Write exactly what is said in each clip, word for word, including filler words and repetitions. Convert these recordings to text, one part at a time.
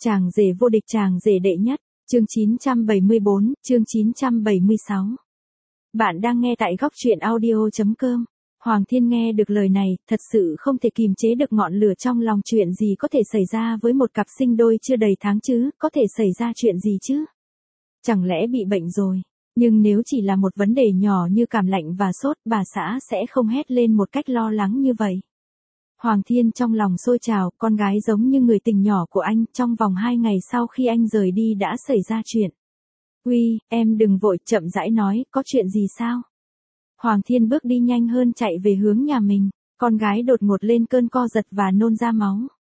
Chàng rể vô địch, chàng rể đệ nhất, chương chín trăm bảy mươi bốn, chương chín trăm bảy mươi sáu. Bạn đang nghe tại góc truyện audio chấm com. Hoàng Thiên nghe được lời này, thật sự không thể kìm chế được ngọn lửa trong lòng. Chuyện gì có thể xảy ra với một cặp sinh đôi chưa đầy tháng chứ, có thể xảy ra chuyện gì chứ? Chẳng lẽ bị bệnh rồi? Nhưng nếu chỉ là một vấn đề nhỏ như cảm lạnh và sốt, bà xã sẽ không hét lên một cách lo lắng như vậy. Hoàng Thiên trong lòng sôi trào, con gái giống như người tình nhỏ của anh, trong vòng hai ngày sau khi anh rời đi đã xảy ra chuyện. Uy, em đừng vội, chậm rãi nói, có chuyện gì sao? Hoàng Thiên bước đi nhanh hơn chạy về hướng nhà mình, con gái đột ngột lên cơn co giật và nôn ra máu.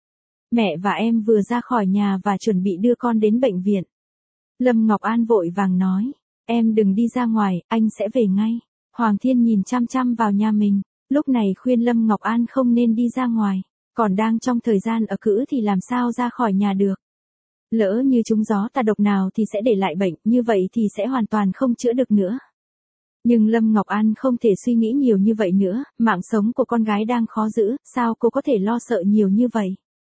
Mẹ và em vừa ra khỏi nhà và chuẩn bị đưa con đến bệnh viện. Lâm Ngọc An vội vàng nói, em đừng đi ra ngoài, anh sẽ về ngay. Hoàng Thiên nhìn chăm chăm vào nhà mình. Lúc này khuyên Lâm Ngọc An không nên đi ra ngoài, còn đang trong thời gian ở cữ thì làm sao ra khỏi nhà được. Lỡ như trúng gió tà độc nào thì sẽ để lại bệnh, như vậy thì sẽ hoàn toàn không chữa được nữa. Nhưng Lâm Ngọc An không thể suy nghĩ nhiều như vậy nữa, mạng sống của con gái đang khó giữ, sao cô có thể lo sợ nhiều như vậy.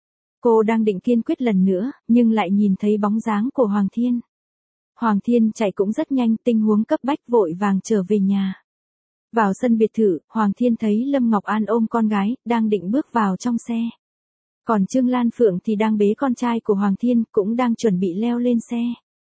Cô đang định kiên quyết lần nữa, nhưng lại nhìn thấy bóng dáng của Hoàng Thiên. Hoàng Thiên chạy cũng rất nhanh, tình huống cấp bách vội vàng trở về nhà. Vào sân biệt thự, Hoàng Thiên thấy Lâm Ngọc An ôm con gái, đang định bước vào trong xe. Còn Trương Lan Phượng thì đang bế con trai của Hoàng Thiên, cũng đang chuẩn bị leo lên xe.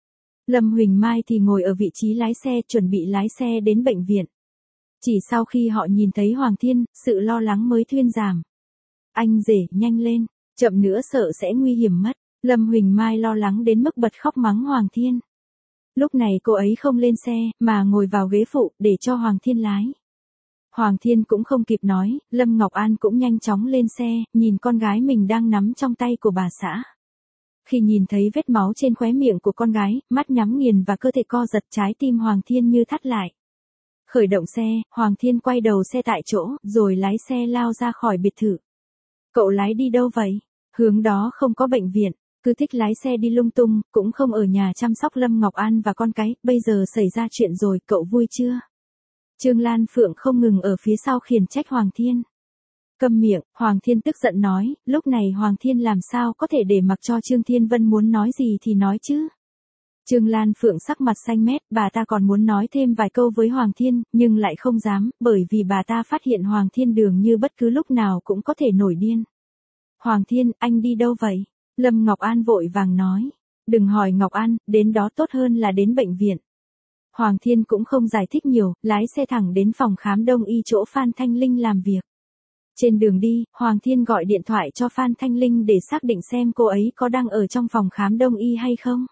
Lâm Huỳnh Mai thì ngồi ở vị trí lái xe, chuẩn bị lái xe đến bệnh viện. Chỉ sau khi họ nhìn thấy Hoàng Thiên, sự lo lắng mới thuyên giảm. Anh rể, nhanh lên, chậm nữa sợ sẽ nguy hiểm mất. Lâm Huỳnh Mai lo lắng đến mức bật khóc mắng Hoàng Thiên. Lúc này cô ấy không lên xe, mà ngồi vào ghế phụ, để cho Hoàng Thiên lái. Hoàng Thiên cũng không kịp nói, Lâm Ngọc An cũng nhanh chóng lên xe, nhìn con gái mình đang nắm trong tay của bà xã. Khi nhìn thấy vết máu trên khóe miệng của con gái, mắt nhắm nghiền và cơ thể co giật, trái tim Hoàng Thiên như thắt lại. Khởi động xe, Hoàng Thiên quay đầu xe tại chỗ, rồi lái xe lao ra khỏi biệt thự. Cậu lái đi đâu vậy? Hướng đó không có bệnh viện, cứ thích lái xe đi lung tung, cũng không ở nhà chăm sóc Lâm Ngọc An và con cái, bây giờ xảy ra chuyện rồi, cậu vui chưa? Trương Lan Phượng không ngừng ở phía sau khiển trách Hoàng Thiên. Câm miệng, Hoàng Thiên tức giận nói, lúc này Hoàng Thiên làm sao có thể để mặc cho Trương Thiên Vân muốn nói gì thì nói chứ. Trương Lan Phượng sắc mặt xanh mét, bà ta còn muốn nói thêm vài câu với Hoàng Thiên, nhưng lại không dám, bởi vì bà ta phát hiện Hoàng Thiên dường như bất cứ lúc nào cũng có thể nổi điên. Hoàng Thiên, anh đi đâu vậy? Lâm Ngọc An vội vàng nói. Đừng hỏi Ngọc An, đến đó tốt hơn là đến bệnh viện. Hoàng Thiên cũng không giải thích nhiều, lái xe thẳng đến phòng khám Đông Y chỗ Phan Thanh Linh làm việc. Trên đường đi, Hoàng Thiên gọi điện thoại cho Phan Thanh Linh để xác định xem cô ấy có đang ở trong phòng khám Đông Y hay không.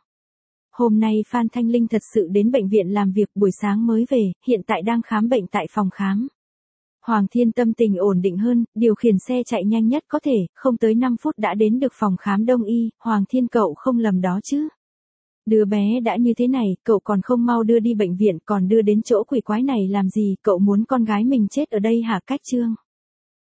Hôm nay Phan Thanh Linh thật sự đến bệnh viện làm việc, buổi sáng mới về, hiện tại đang khám bệnh tại phòng khám. Hoàng Thiên tâm tình ổn định hơn, điều khiển xe chạy nhanh nhất có thể, không tới năm phút đã đến được phòng khám Đông Y. Hoàng Thiên, cậu không lầm đó chứ? Đứa bé đã như thế này, cậu còn không mau đưa đi bệnh viện, còn đưa đến chỗ quỷ quái này làm gì? Cậu muốn con gái mình chết ở đây hả? Cách Trương